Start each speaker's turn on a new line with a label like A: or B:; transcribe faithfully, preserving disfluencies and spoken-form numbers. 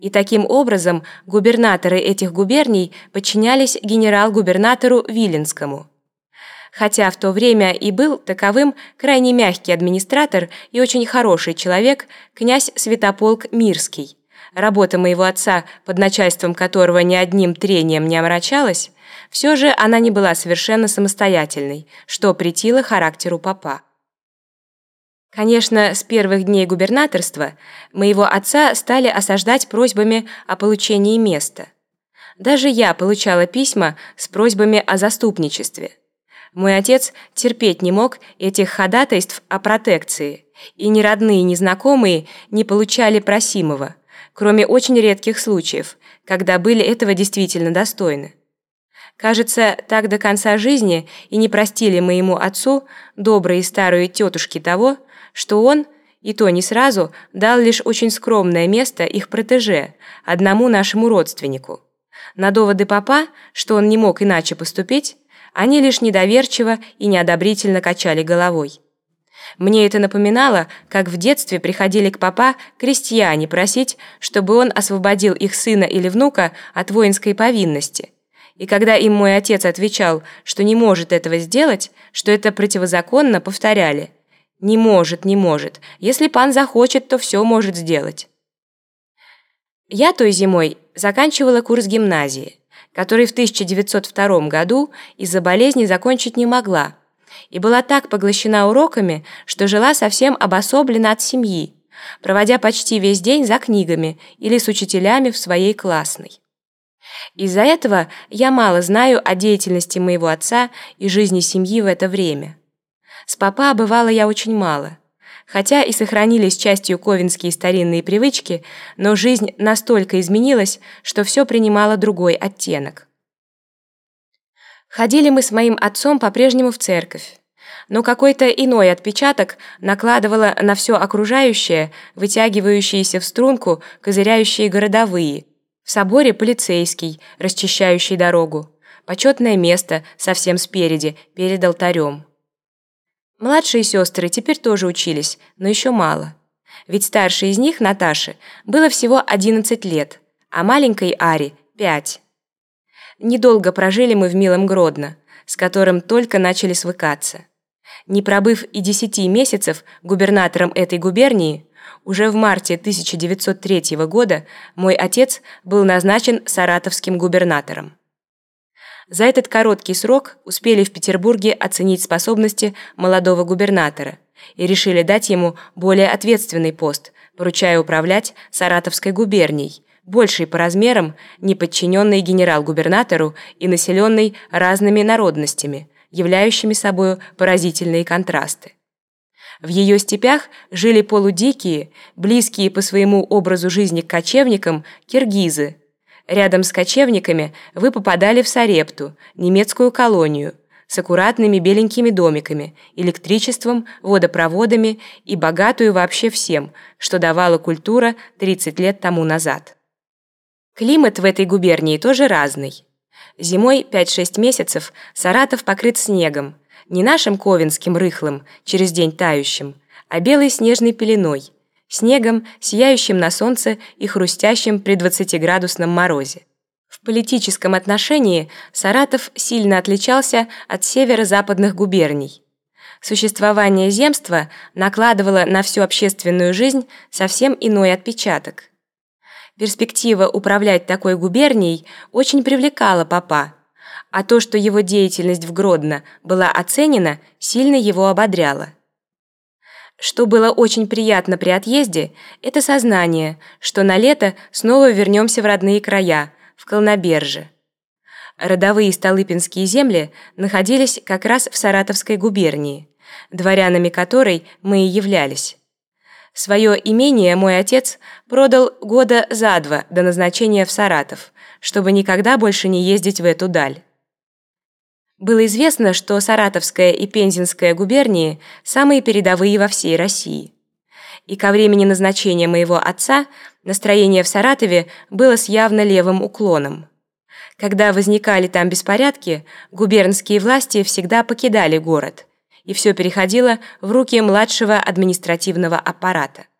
A: И таким образом губернаторы этих губерний подчинялись генерал-губернатору Виленскому. Хотя в то время и был таковым крайне мягкий администратор и очень хороший человек князь Святополк Мирский, работа моего отца, под начальством которого ни одним трением не омрачалась, все же она не была совершенно самостоятельной, что претило характеру попа. Конечно, с первых дней губернаторства моего отца стали осаждать просьбами о получении места. Даже я получала письма с просьбами о заступничестве. Мой отец терпеть не мог этих ходатайств о протекции, и ни родные, ни знакомые не получали просимого, кроме очень редких случаев, когда были этого действительно достойны. Кажется, так до конца жизни и не простили моему отцу добрые старые тетушки того, что он, и то не сразу, дал лишь очень скромное место их протеже, одному нашему родственнику. На доводы попа, что он не мог иначе поступить, они лишь недоверчиво и неодобрительно качали головой. Мне это напоминало, как в детстве приходили к попа крестьяне просить, чтобы он освободил их сына или внука от воинской повинности. И когда им мой отец отвечал, что не может этого сделать, что это противозаконно, повторяли: «Не может, не может. Если пан захочет, то все может сделать». Я той зимой заканчивала курс гимназии, который в тысяча девятьсот втором году из-за болезни закончить не могла, и была так поглощена уроками, что жила совсем обособлена от семьи, проводя почти весь день за книгами или с учителями в своей классной. Из-за этого я мало знаю о деятельности моего отца и жизни семьи в это время. С попа бывала я очень мало. Хотя и сохранились частью ковенские старинные привычки, но жизнь настолько изменилась, что все принимало другой оттенок. Ходили мы с моим отцом по-прежнему в церковь, но какой-то иной отпечаток накладывало на все окружающее, вытягивающиеся в струнку, козыряющие городовые, в соборе полицейский, расчищающий дорогу, почетное место совсем спереди, перед алтарем. Младшие сестры теперь тоже учились, но еще мало. Ведь старшей из них, Наташе, было всего одиннадцать лет, а маленькой Аре – пять. Недолго прожили мы в милом Гродно, с которым только начали свыкаться. Не пробыв и десяти месяцев губернатором этой губернии, уже в марте тысяча девятьсот третьего года мой отец был назначен саратовским губернатором. За этот короткий срок успели в Петербурге оценить способности молодого губернатора и решили дать ему более ответственный пост, поручая управлять Саратовской губернией, большей по размерам, не подчиненной генерал-губернатору и населенной разными народностями, являющими собою поразительные контрасты. В ее степях жили полудикие, близкие по своему образу жизни к кочевникам, киргизы. Рядом с кочевниками вы попадали в Сарепту, немецкую колонию, с аккуратными беленькими домиками, электричеством, водопроводами и богатую вообще всем, что давала культура тридцать лет тому назад. Климат в этой губернии тоже разный. Зимой пять-шесть месяцев Саратов покрыт снегом, не нашим ковенским рыхлым, через день тающим, а белой снежной пеленой, снегом, сияющим на солнце и хрустящим при двадцатиградусном морозе. В политическом отношении Саратов сильно отличался от северо-западных губерний. Существование земства накладывало на всю общественную жизнь совсем иной отпечаток. Перспектива управлять такой губернией очень привлекала попа, а то, что его деятельность в Гродно была оценена, сильно его ободряло. Что было очень приятно при отъезде, это сознание, что на лето снова вернемся в родные края, в Колноберже. Родовые столыпинские земли находились как раз в Саратовской губернии, дворянами которой мы и являлись. Свое имение мой отец продал года за два до назначения в Саратов, чтобы никогда больше не ездить в эту даль. Было известно, что Саратовская и Пензенская губернии самые передовые во всей России. И ко времени назначения моего отца настроение в Саратове было с явно левым уклоном. Когда возникали там беспорядки, губернские власти всегда покидали город, и все переходило в руки младшего административного аппарата.